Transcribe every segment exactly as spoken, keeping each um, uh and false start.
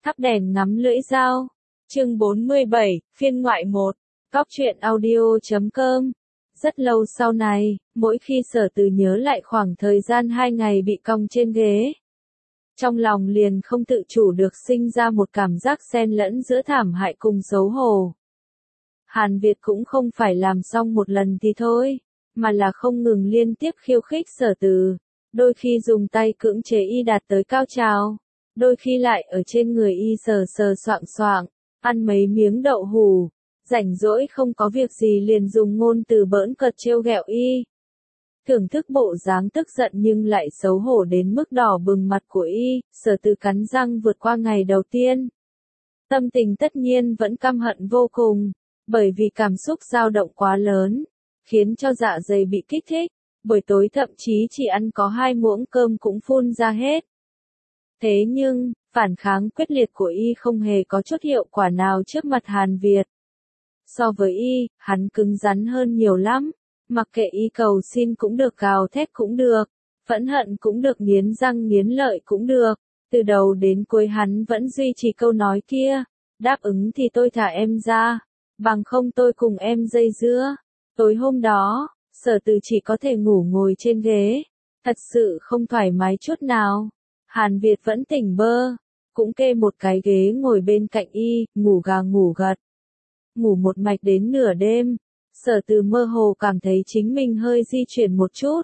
Thắp đèn ngắm lưỡi dao. Chương bốn mươi bảy, phiên ngoại một. Góc truyện audio chấm com. Rất lâu sau này, mỗi khi Sở Từ nhớ lại khoảng thời gian hai ngày bị cong trên ghế, trong lòng liền không tự chủ được sinh ra một cảm giác xen lẫn giữa thảm hại cùng xấu hổ. Hàn Việt cũng không phải làm xong một lần thì thôi, mà là không ngừng liên tiếp khiêu khích Sở Từ, đôi khi dùng tay cưỡng chế y đạt tới cao trào, đôi khi lại ở trên người y sờ sờ soạng soạng, ăn mấy miếng đậu hủ, rảnh rỗi không có việc gì liền dùng ngôn từ bỡn cợt trêu ghẹo y. Thưởng thức bộ dáng tức giận nhưng lại xấu hổ đến mức đỏ bừng mặt của y, Sở Từ cắn răng vượt qua ngày đầu tiên. Tâm tình tất nhiên vẫn căm hận vô cùng, bởi vì cảm xúc dao động quá lớn, khiến cho dạ dày bị kích thích, buổi tối thậm chí chỉ ăn có hai muỗng cơm cũng phun ra hết. Thế nhưng, phản kháng quyết liệt của y không hề có chút hiệu quả nào trước mặt Hàn Việt. So với y, hắn cứng rắn hơn nhiều lắm, mặc kệ y cầu xin cũng được, gào thét cũng được, phẫn hận cũng được, nghiến răng nghiến lợi cũng được, từ đầu đến cuối hắn vẫn duy trì câu nói kia, đáp ứng thì tôi thả em ra, bằng không tôi cùng em dây dưa. Tối hôm đó, Sở Từ chỉ có thể ngủ ngồi trên ghế, thật sự không thoải mái chút nào. Hàn Việt vẫn tỉnh bơ, cũng kê một cái ghế ngồi bên cạnh y, ngủ gà ngủ gật. Ngủ một mạch đến nửa đêm, Sở Từ mơ hồ cảm thấy chính mình hơi di chuyển một chút.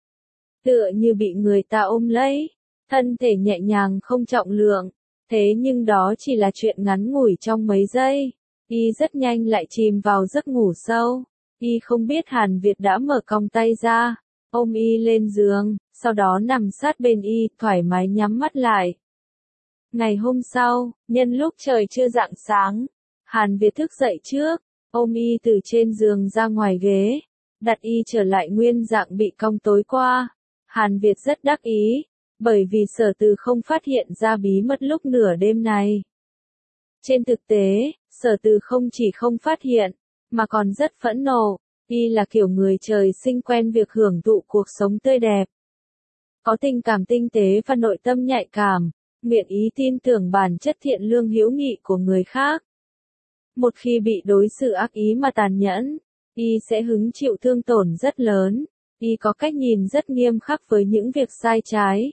Tựa như bị người ta ôm lấy, thân thể nhẹ nhàng không trọng lượng, thế nhưng đó chỉ là chuyện ngắn ngủi trong mấy giây. Y rất nhanh lại chìm vào giấc ngủ sâu. Y không biết Hàn Việt đã mở cong tay ra, ôm y lên giường, sau đó nằm sát bên y, thoải mái nhắm mắt lại. Ngày hôm sau, nhân lúc trời chưa rạng sáng, Hàn Việt thức dậy trước, ôm y từ trên giường ra ngoài ghế, đặt y trở lại nguyên dạng bị cong tối qua. Hàn Việt rất đắc ý, bởi vì Sở Từ không phát hiện ra bí mật lúc nửa đêm này. Trên thực tế, Sở Từ không chỉ không phát hiện, mà còn rất phẫn nộ. Y là kiểu người trời sinh quen việc hưởng thụ cuộc sống tươi đẹp, có tình cảm tinh tế và nội tâm nhạy cảm, nguyện ý tin tưởng bản chất thiện lương hữu nghị của người khác. Một khi bị đối xử ác ý mà tàn nhẫn, y sẽ hứng chịu thương tổn rất lớn. Y có cách nhìn rất nghiêm khắc với những việc sai trái.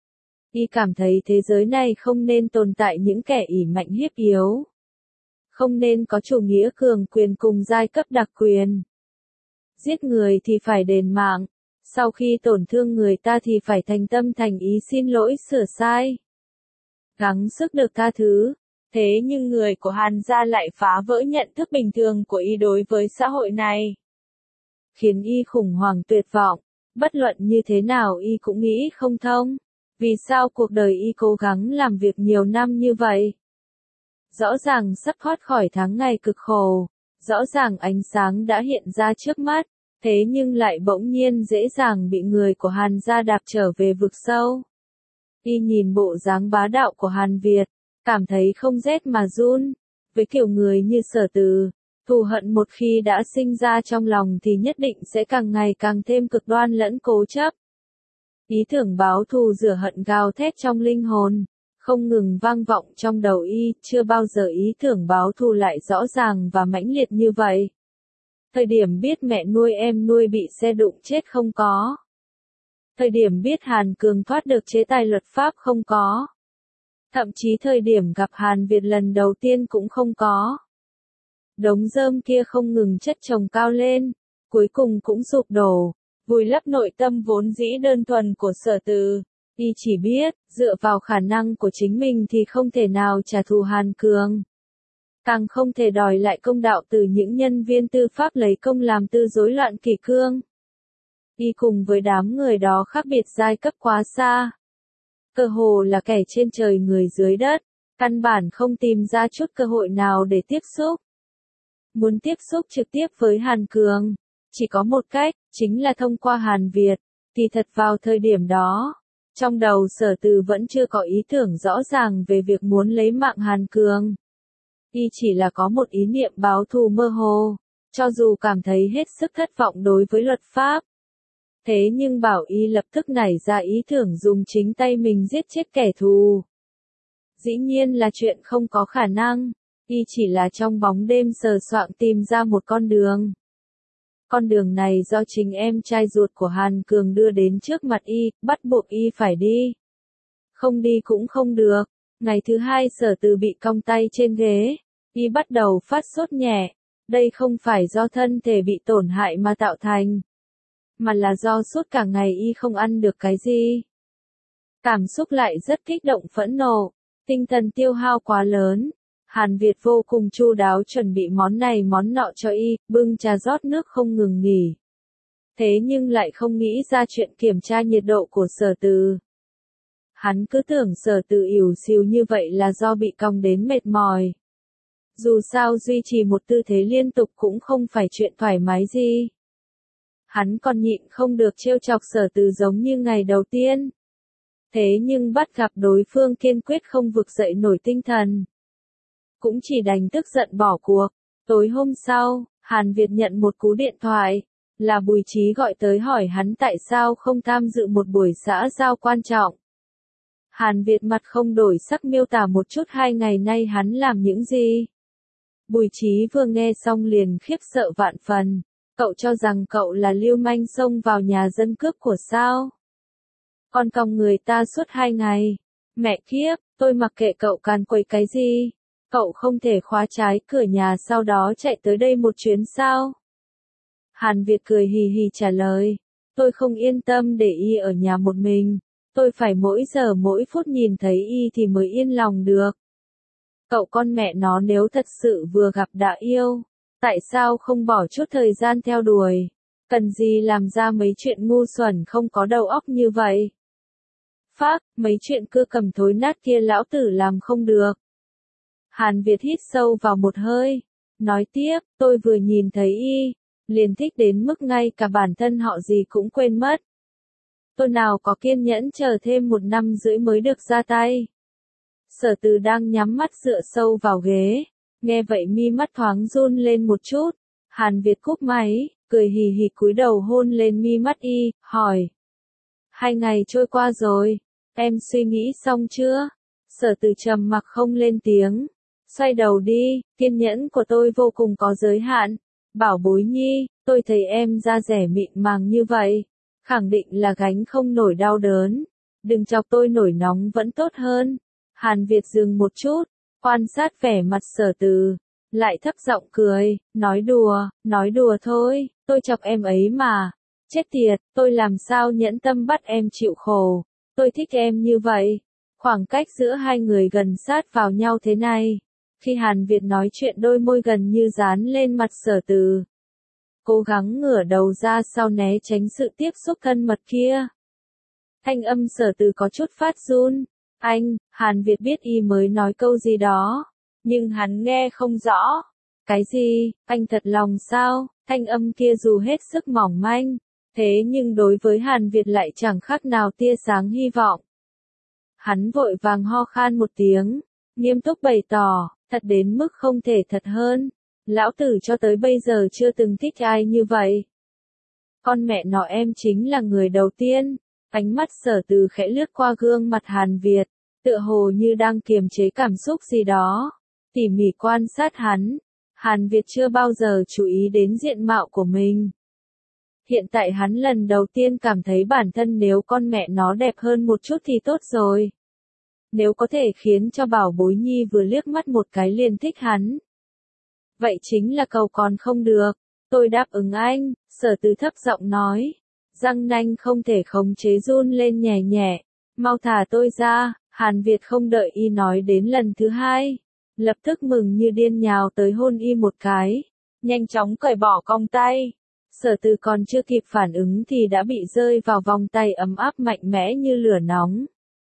Y cảm thấy thế giới này không nên tồn tại những kẻ ỷ mạnh hiếp yếu. Không nên có chủ nghĩa cường quyền cùng giai cấp đặc quyền. Giết người thì phải đền mạng, sau khi tổn thương người ta thì phải thành tâm thành ý xin lỗi sửa sai. Gắng sức được tha thứ. Thế nhưng người của Hàn gia lại phá vỡ nhận thức bình thường của y đối với xã hội này, khiến y khủng hoảng tuyệt vọng. Bất luận như thế nào y cũng nghĩ không thông. Vì sao cuộc đời y cố gắng làm việc nhiều năm như vậy? Rõ ràng sắp thoát khỏi tháng ngày cực khổ, rõ ràng ánh sáng đã hiện ra trước mắt, thế nhưng lại bỗng nhiên dễ dàng bị người của Hàn gia đạp trở về vực sâu. Y nhìn bộ dáng bá đạo của Hàn Việt, cảm thấy không rét mà run. Với kiểu người như Sở Từ, thù hận một khi đã sinh ra trong lòng thì nhất định sẽ càng ngày càng thêm cực đoan lẫn cố chấp. Ý tưởng báo thù rửa hận gào thét trong linh hồn, không ngừng vang vọng trong đầu y, chưa bao giờ ý tưởng báo thù lại rõ ràng và mãnh liệt như vậy. Thời điểm biết mẹ nuôi em nuôi bị xe đụng chết không có. Thời điểm biết Hàn Cường thoát được chế tài luật pháp không có. Thậm chí thời điểm gặp Hàn Việt lần đầu tiên cũng không có. Đống rơm kia không ngừng chất chồng cao lên, cuối cùng cũng sụp đổ, vùi lấp nội tâm vốn dĩ đơn thuần của Sở Từ. Y chỉ biết, dựa vào khả năng của chính mình thì không thể nào trả thù Hàn Cường. Càng không thể đòi lại công đạo từ những nhân viên tư pháp lấy công làm tư rối loạn kỷ cương. Y cùng với đám người đó khác biệt giai cấp quá xa. Cơ hồ là kẻ trên trời người dưới đất, căn bản không tìm ra chút cơ hội nào để tiếp xúc. Muốn tiếp xúc trực tiếp với Hàn Cường, chỉ có một cách, chính là thông qua Hàn Việt. Thì thật vào thời điểm đó, trong đầu Sở Từ vẫn chưa có ý tưởng rõ ràng về việc muốn lấy mạng Hàn Cường. Y chỉ là có một ý niệm báo thù mơ hồ, cho dù cảm thấy hết sức thất vọng đối với luật pháp. Thế nhưng bảo y lập tức nảy ra ý tưởng dùng chính tay mình giết chết kẻ thù. Dĩ nhiên là chuyện không có khả năng, y chỉ là trong bóng đêm sờ soạng tìm ra một con đường. Con đường này do chính em trai ruột của Hàn Cường đưa đến trước mặt y, bắt buộc y phải đi. Không đi cũng không được. Ngày thứ hai Sở Từ bị cong tay trên ghế, y bắt đầu phát sốt nhẹ. Đây không phải do thân thể bị tổn hại mà tạo thành, mà là do suốt cả ngày y không ăn được cái gì. Cảm xúc lại rất kích động phẫn nộ, tinh thần tiêu hao quá lớn. Hàn Việt vô cùng chu đáo chuẩn bị món này món nọ cho y, bưng trà rót nước không ngừng nghỉ. Thế nhưng lại không nghĩ ra chuyện kiểm tra nhiệt độ của Sở Từ. Hắn cứ tưởng Sở Từ ỉu xìu như vậy là do bị cong đến mệt mỏi. Dù sao duy trì một tư thế liên tục cũng không phải chuyện thoải mái gì. Hắn còn nhịn không được trêu chọc Sở Từ giống như ngày đầu tiên. Thế nhưng bắt gặp đối phương kiên quyết không vực dậy nổi tinh thần, cũng chỉ đành tức giận bỏ cuộc. Tối hôm sau, Hàn Việt nhận một cú điện thoại, là Bùi Chí gọi tới hỏi hắn tại sao không tham dự một buổi xã giao quan trọng. Hàn Việt mặt không đổi sắc miêu tả một chút hai ngày nay hắn làm những gì. Bùi Chí vừa nghe xong liền khiếp sợ vạn phần, cậu cho rằng cậu là lưu manh xông vào nhà dân cướp của sao? Còn còng người ta suốt hai ngày. Mẹ kiếp, tôi mặc kệ cậu càn quấy cái gì. Cậu không thể khóa trái cửa nhà sau đó chạy tới đây một chuyến sao? Hàn Việt cười hì hì trả lời, tôi không yên tâm để y ở nhà một mình. Tôi phải mỗi giờ mỗi phút nhìn thấy y thì mới yên lòng được. Cậu con mẹ nó nếu thật sự vừa gặp đã yêu, tại sao không bỏ chút thời gian theo đuổi? Cần gì làm ra mấy chuyện ngu xuẩn không có đầu óc như vậy? Phác, mấy chuyện cưa cầm thối nát kia lão tử làm không được. Hàn Việt hít sâu vào một hơi, nói tiếp, tôi vừa nhìn thấy y, liền thích đến mức ngay cả bản thân họ gì cũng quên mất. Tôi nào có kiên nhẫn chờ thêm một năm rưỡi mới được ra tay. Sở Từ đang nhắm mắt dựa sâu vào ghế, nghe vậy mi mắt thoáng run lên một chút. Hàn Việt cúp máy, cười hì hì cúi đầu hôn lên mi mắt y, hỏi. Hai ngày trôi qua rồi, em suy nghĩ xong chưa? Sở Từ trầm mặc không lên tiếng, xoay đầu đi, kiên nhẫn của tôi vô cùng có giới hạn. Bảo bối nhi, tôi thấy em da dẻ mịn màng như vậy, khẳng định là gánh không nổi đau đớn. Đừng chọc tôi nổi nóng vẫn tốt hơn. Hàn Việt dừng một chút, quan sát vẻ mặt Sở Từ, lại thấp giọng cười, nói đùa, nói đùa thôi, tôi chọc em ấy mà. Chết tiệt, tôi làm sao nhẫn tâm bắt em chịu khổ, tôi thích em như vậy. Khoảng cách giữa hai người gần sát vào nhau thế này. Khi Hàn Việt nói chuyện đôi môi gần như dán lên mặt Sở Từ. Cố gắng ngửa đầu ra sau né tránh sự tiếp xúc thân mật kia. Thanh âm Sở Từ có chút phát run. Anh, Hàn Việt biết y mới nói câu gì đó, nhưng hắn nghe không rõ. Cái gì, anh thật lòng sao? Thanh âm kia dù hết sức mỏng manh, thế nhưng đối với Hàn Việt lại chẳng khác nào tia sáng hy vọng. Hắn vội vàng ho khan một tiếng, nghiêm túc bày tỏ, thật đến mức không thể thật hơn. Lão tử cho tới bây giờ chưa từng thích ai như vậy. Con mẹ nó em chính là người đầu tiên. Ánh mắt Sở Từ khẽ lướt qua gương mặt Hàn Việt, tựa hồ như đang kiềm chế cảm xúc gì đó. Tỉ mỉ quan sát hắn, Hàn Việt chưa bao giờ chú ý đến diện mạo của mình. Hiện tại hắn lần đầu tiên cảm thấy bản thân nếu con mẹ nó đẹp hơn một chút thì tốt rồi. Nếu có thể khiến cho bảo bối nhi vừa liếc mắt một cái liền thích hắn. Vậy chính là cầu còn không được. Tôi đáp ứng anh, Sở Từ thấp giọng nói. Răng nanh không thể khống chế run lên nhẹ nhẹ. Mau thả tôi ra. Hàn Việt không đợi y nói đến lần thứ hai, lập tức mừng như điên nhào tới hôn y một cái, nhanh chóng cởi bỏ cong tay. Sở Từ còn chưa kịp phản ứng thì đã bị rơi vào vòng tay ấm áp mạnh mẽ như lửa nóng.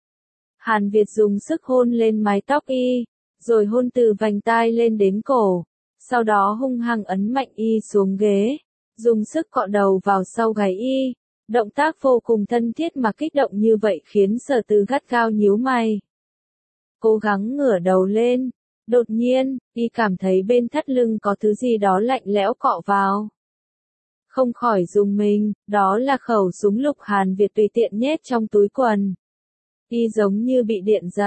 Hàn Việt dùng sức hôn lên mái tóc y, rồi hôn từ vành tai lên đến cổ, sau đó hung hăng ấn mạnh y xuống ghế, dùng sức cọ đầu vào sau gáy y. Động tác vô cùng thân thiết mà kích động như vậy khiến Sở Từ gắt gao nhíu mày. Cố gắng ngửa đầu lên. Đột nhiên, y cảm thấy bên thắt lưng có thứ gì đó lạnh lẽo cọ vào. Không khỏi rùng mình, đó là khẩu súng lục Hàn Việt tùy tiện nhét trong túi quần. Y giống như bị điện giật,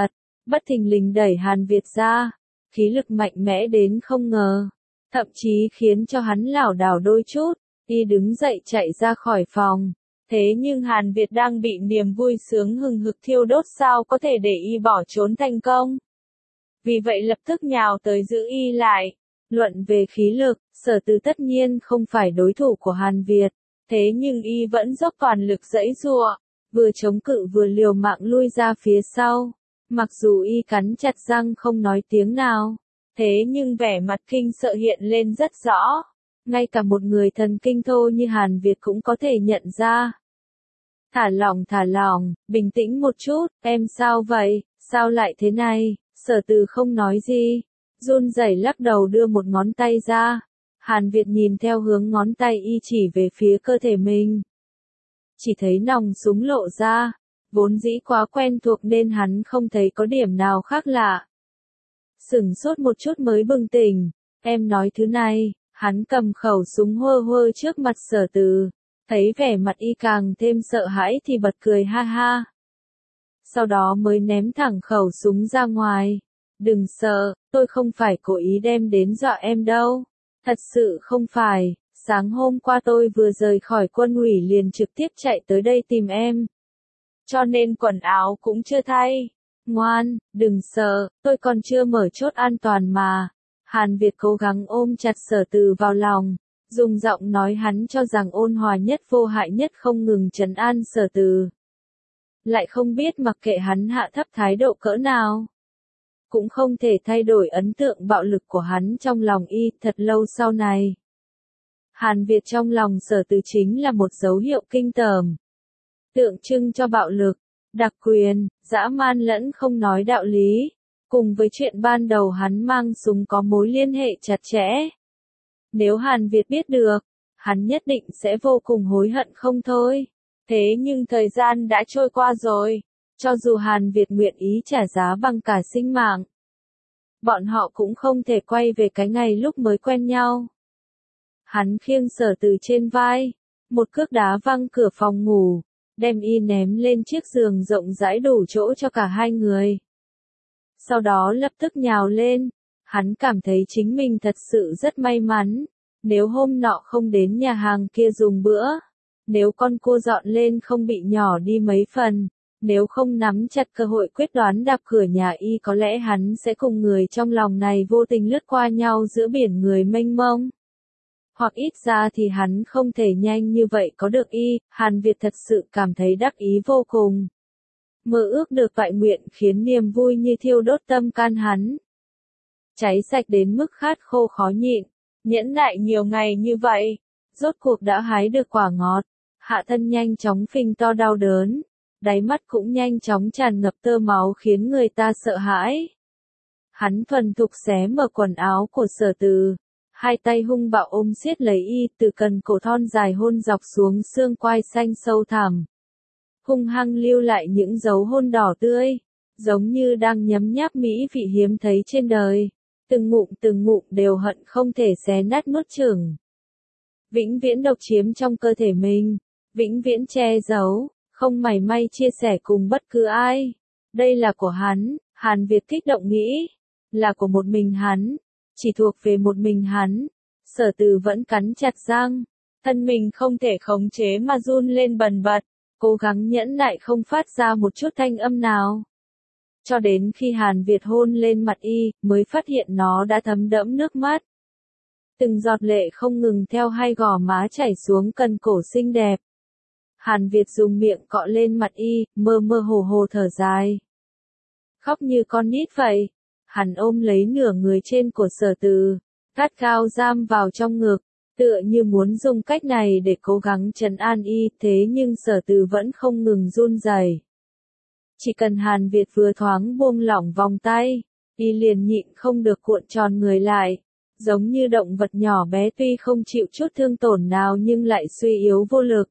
bất thình lình đẩy Hàn Việt ra, khí lực mạnh mẽ đến không ngờ, thậm chí khiến cho hắn lảo đảo đôi chút, y đứng dậy chạy ra khỏi phòng. Thế nhưng Hàn Việt đang bị niềm vui sướng hừng hực thiêu đốt, sao có thể để y bỏ trốn thành công. Vì vậy lập tức nhào tới giữ y lại. Luận về khí lực, Sở Từ tất nhiên không phải đối thủ của Hàn Việt, thế nhưng y vẫn dốc toàn lực giãy giụa, vừa chống cự vừa liều mạng lui ra phía sau. Mặc dù y cắn chặt răng không nói tiếng nào, thế nhưng vẻ mặt kinh sợ hiện lên rất rõ. Ngay cả một người thần kinh thô như Hàn Việt cũng có thể nhận ra. Thả lỏng thả lỏng, bình tĩnh một chút, em sao vậy, sao lại thế này? Sở Từ không nói gì, run rẩy lắc đầu đưa một ngón tay ra. Hàn Việt nhìn theo hướng ngón tay y chỉ về phía cơ thể mình. Chỉ thấy nòng súng lộ ra, vốn dĩ quá quen thuộc nên hắn không thấy có điểm nào khác lạ. Sửng sốt một chút mới bừng tỉnh, em nói thứ này. Hắn cầm khẩu súng hơ hơ trước mặt Sở Từ, thấy vẻ mặt y càng thêm sợ hãi thì bật cười ha ha. Sau đó mới ném thẳng khẩu súng ra ngoài. Đừng sợ, tôi không phải cố ý đem đến dọa em đâu. Thật sự không phải, sáng hôm qua tôi vừa rời khỏi quân ủy liền trực tiếp chạy tới đây tìm em. Cho nên quần áo cũng chưa thay. Ngoan, đừng sợ, tôi còn chưa mở chốt an toàn mà. Hàn Việt cố gắng ôm chặt Sở Từ vào lòng, dùng giọng nói hắn cho rằng ôn hòa nhất vô hại nhất không ngừng trấn an Sở Từ. Lại không biết mặc kệ hắn hạ thấp thái độ cỡ nào, cũng không thể thay đổi ấn tượng bạo lực của hắn trong lòng y thật lâu sau này. Hàn Việt trong lòng Sở Từ chính là một dấu hiệu kinh tởm, tượng trưng cho bạo lực, đặc quyền, dã man lẫn không nói đạo lý. Cùng với chuyện ban đầu hắn mang súng có mối liên hệ chặt chẽ. Nếu Hàn Việt biết được, hắn nhất định sẽ vô cùng hối hận không thôi. Thế nhưng thời gian đã trôi qua rồi, cho dù Hàn Việt nguyện ý trả giá bằng cả sinh mạng, bọn họ cũng không thể quay về cái ngày lúc mới quen nhau. Hắn khiêng Sở Từ trên vai, một cước đá văng cửa phòng ngủ, đem y ném lên chiếc giường rộng rãi đủ chỗ cho cả hai người. Sau đó lập tức nhào lên, hắn cảm thấy chính mình thật sự rất may mắn, nếu hôm nọ không đến nhà hàng kia dùng bữa, nếu con cua dọn lên không bị nhỏ đi mấy phần, nếu không nắm chặt cơ hội quyết đoán đạp cửa nhà y có lẽ hắn sẽ cùng người trong lòng này vô tình lướt qua nhau giữa biển người mênh mông. Hoặc ít ra thì hắn không thể nhanh như vậy có được y, Hàn Việt thật sự cảm thấy đắc ý vô cùng. Mơ ước được toại nguyện khiến niềm vui như thiêu đốt tâm can hắn. Cháy sạch đến mức khát khô khó nhịn, nhẫn nại nhiều ngày như vậy, rốt cuộc đã hái được quả ngọt, hạ thân nhanh chóng phình to đau đớn, đáy mắt cũng nhanh chóng tràn ngập tơ máu khiến người ta sợ hãi. Hắn thuần thục xé mở quần áo của Sở Từ, hai tay hung bạo ôm siết lấy y từ cần cổ thon dài hôn dọc xuống xương quai xanh sâu thẳm. Hung hăng lưu lại những dấu hôn đỏ tươi, giống như đang nhấm nháp mỹ vị hiếm thấy trên đời. Từng ngụm từng ngụm đều hận không thể xé nát nuốt chửng. Vĩnh viễn độc chiếm trong cơ thể mình, vĩnh viễn che giấu, không mảy may chia sẻ cùng bất cứ ai. Đây là của hắn, Hàn Việt kích động nghĩ, là của một mình hắn, chỉ thuộc về một mình hắn. Sở Từ vẫn cắn chặt răng, thân mình không thể khống chế mà run lên bần bật, cố gắng nhẫn nại không phát ra một chút thanh âm nào. Cho đến khi Hàn Việt hôn lên mặt y, mới phát hiện nó đã thấm đẫm nước mắt. Từng giọt lệ không ngừng theo hai gò má chảy xuống cần cổ xinh đẹp. Hàn Việt dùng miệng cọ lên mặt y, mơ mơ hồ hồ thở dài. Khóc như con nít vậy. Hắn ôm lấy nửa người trên của Sở Từ, gắt gao giam vào trong ngực, tựa như muốn dùng cách này để cố gắng trấn an y, thế nhưng Sở Từ vẫn không ngừng run rẩy. Chỉ cần Hàn Việt vừa thoáng buông lỏng vòng tay, y liền nhịn không được cuộn tròn người lại, giống như động vật nhỏ bé tuy không chịu chút thương tổn nào nhưng lại suy yếu vô lực.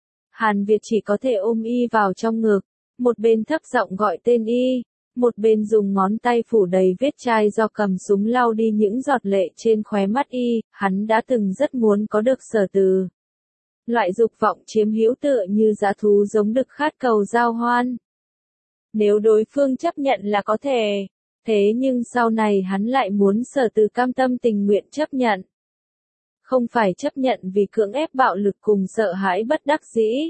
Hàn Việt chỉ có thể ôm y vào trong ngực, một bên thấp giọng gọi tên y, một bên dùng ngón tay phủ đầy vết chai do cầm súng lau đi những giọt lệ trên khóe mắt y. Hắn đã từng rất muốn có được Sở Từ. Loại dục vọng chiếm hữu tựa như dã thú giống đực khát cầu giao hoan. nếu đối phương chấp nhận là có thể. Thế nhưng sau này hắn lại muốn Sở Từ cam tâm tình nguyện chấp nhận. Không phải chấp nhận vì cưỡng ép bạo lực cùng sợ hãi bất đắc dĩ,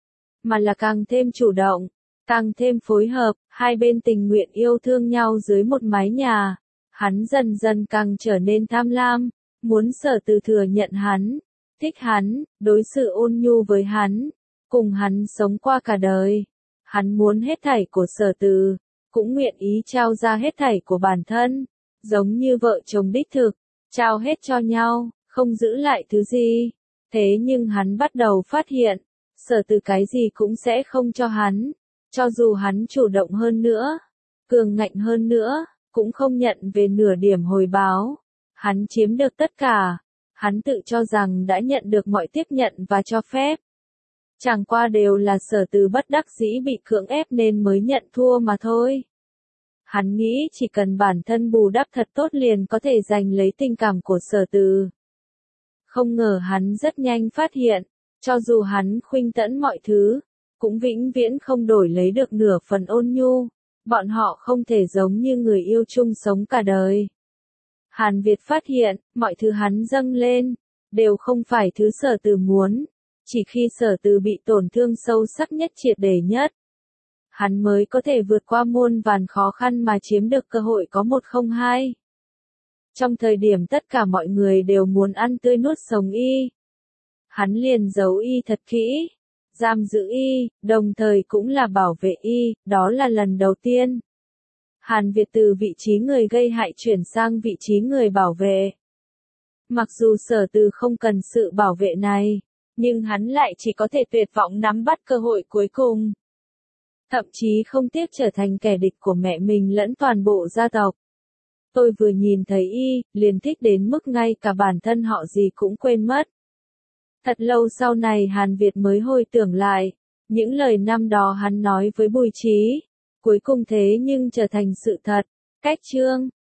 mà là càng thêm chủ động, càng thêm phối hợp, hai bên tình nguyện yêu thương nhau dưới một mái nhà. Hắn dần dần càng trở nên tham lam, muốn Sở Từ thừa nhận hắn, thích hắn, đối xử ôn nhu với hắn, cùng hắn sống qua cả đời. Hắn muốn hết thảy của Sở Từ, cũng nguyện ý trao ra hết thảy của bản thân, giống như vợ chồng đích thực, trao hết cho nhau, không giữ lại thứ gì. Thế nhưng hắn bắt đầu phát hiện, Sở Từ cái gì cũng sẽ không cho hắn, cho dù hắn chủ động hơn nữa, cường ngạnh hơn nữa, cũng không nhận về nửa điểm hồi báo. Hắn chiếm được tất cả, hắn tự cho rằng đã nhận được mọi tiếp nhận và cho phép. Chẳng qua đều là Sở Từ bất đắc dĩ bị cưỡng ép nên mới nhận thua mà thôi. Hắn nghĩ chỉ cần bản thân bù đắp thật tốt liền có thể giành lấy tình cảm của Sở Từ. Không ngờ hắn rất nhanh phát hiện, cho dù hắn khuynh tẫn mọi thứ, cũng vĩnh viễn không đổi lấy được nửa phần ôn nhu. Bọn họ không thể giống như người yêu chung sống cả đời. Hàn Việt phát hiện, mọi thứ hắn dâng lên, đều không phải thứ Sở Từ muốn. Chỉ khi Sở Từ bị tổn thương sâu sắc nhất triệt để nhất, hắn mới có thể vượt qua muôn vàn khó khăn mà chiếm được cơ hội có một không hai. Trong thời điểm tất cả mọi người đều muốn ăn tươi nuốt sống y, hắn liền giấu y thật kỹ, giam giữ y, đồng thời cũng là bảo vệ y, đó là lần đầu tiên. Hàn Việt từ vị trí người gây hại chuyển sang vị trí người bảo vệ. Mặc dù Sở Từ không cần sự bảo vệ này, nhưng hắn lại chỉ có thể tuyệt vọng nắm bắt cơ hội cuối cùng. Thậm chí không tiếc trở thành kẻ địch của mẹ mình lẫn toàn bộ gia tộc. Tôi vừa nhìn thấy y, liền thích đến mức ngay cả bản thân họ gì cũng quên mất. Thật lâu sau này Hàn Việt mới hồi tưởng lại, những lời năm đó hắn nói với Bùi Trí, cuối cùng thế nhưng trở thành sự thật. Cách chương